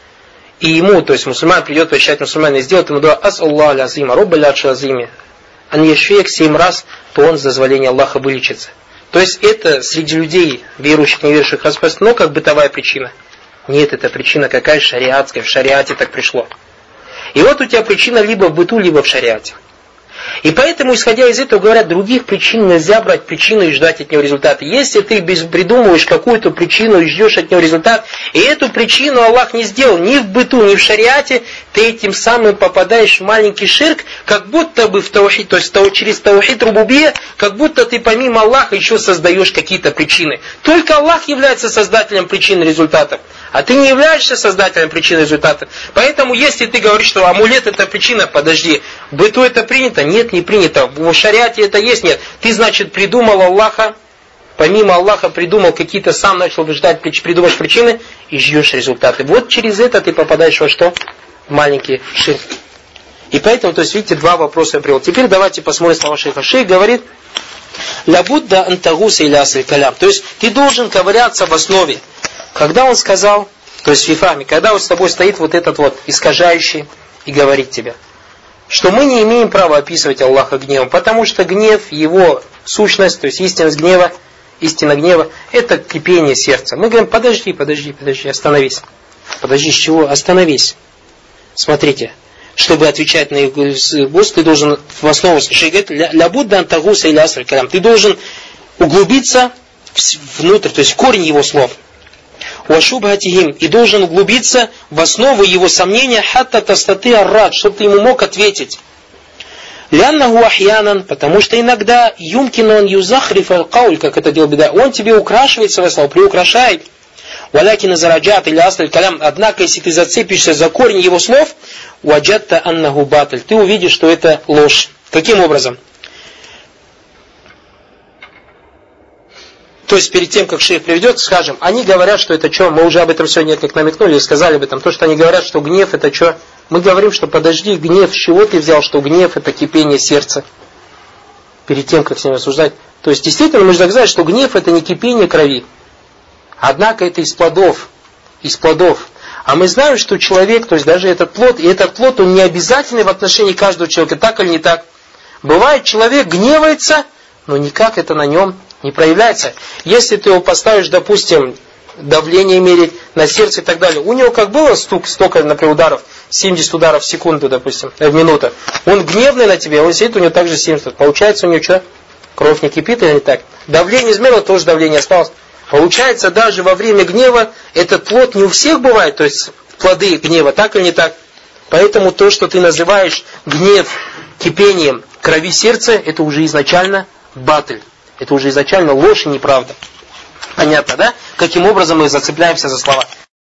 и ему, то есть мусульман придет посещать мусульмана и сделает ему дуа ас-Аллаху аль-Азима, Роббаль аш-Азими, ан яшфек семь раз, то он с дозволения Аллаха вылечится. То есть это среди людей, верующих, неверующих, распространено как бытовая причина. Нет, это причина какая шариатская, в шариате так пришло. И вот у тебя причина либо в быту, либо в шариате. И поэтому, исходя из этого, говорят, других причин нельзя брать причину и ждать от него результата. Если ты придумываешь какую-то причину и ждешь от него результат, и эту причину Аллах не сделал ни в быту, ни в шариате, ты этим самым попадаешь в маленький ширк, как будто бы в таухид, то есть через таухид рубубия, как будто ты помимо Аллаха еще создаешь какие-то причины. Только Аллах является создателем причин и результатов. А ты не являешься создателем причины результата. Поэтому, если ты говоришь, что амулет это причина, подожди, в быту это принято? Нет, не принято. В шариате это есть? Нет. Ты, значит, придумал Аллаха, помимо Аллаха придумал какие-то, сам начал ждать, придумаешь причины и ждешь результаты. Вот через это ты попадаешь во что? В маленький ширк. И поэтому, то есть, видите, два вопроса я привел. Теперь давайте посмотрим слова шейха. Шейх говорит, лабудда антагуса или асри калям. То есть, ты должен ковыряться в основе. Когда он сказал, то есть в фифаме, когда вот с тобой стоит вот этот вот искажающий и говорит тебе, что мы не имеем права описывать Аллаха гневом, потому что гнев, его сущность, то есть истинность гнева, истина гнева, это кипение сердца. Мы говорим, подожди, подожди, подожди, остановись. Подожди, с чего? Остановись. Смотрите, чтобы отвечать на его вопрос, ты должен в основу, лябудда антагуса или аср калям, ты должен углубиться внутрь, то есть в корень его слов. Вашубхатихим, и должен углубиться в основу его сомнения, хатта тастаты аррад, чтобы ты ему мог ответить. Ляннаху ахьянан, потому что иногда юмкин он юзахриф аль-кауль, как это делал беда, он тебе украшивает свои слова, приукрашает. Валякина зараджат или асль калям, однако если ты зацепишься за корень его слов, ваджатта аннаху батль, ты увидишь, что это ложь. Каким образом? То есть перед тем, как шейх приведет, скажем, они говорят, что это что, мы уже об этом сегодня как намекнули и сказали об этом, то, что они говорят, что гнев это что, мы говорим, что подожди, гнев, с чего ты взял, что гнев это кипение сердца, перед тем, как с ним рассуждать. То есть действительно мы же так знаем, что гнев это не кипение крови, однако это из плодов, из плодов. А мы знаем, что человек, то есть даже этот плод, и этот плод, он не обязательный в отношении каждого человека, так или не так. Бывает, человек гневается, но никак это на нем не проявляется. Если ты его поставишь, допустим, давление мерить на сердце и так далее, у него как было стук, столько, например, ударов, семьдесят ударов в секунду, допустим, в минуту. Он гневный на тебя, он сидит, у него также семьдесят. Получается у него что? Кровь не кипит или не так? Давление изменило, тоже давление осталось. Получается, даже во время гнева этот плод не у всех бывает, то есть плоды гнева, так или не так? Поэтому то, что ты называешь гнев кипением крови сердца, это уже изначально батль. Это уже изначально ложь и неправда. Понятно, да? Каким образом мы зацепляемся за слова.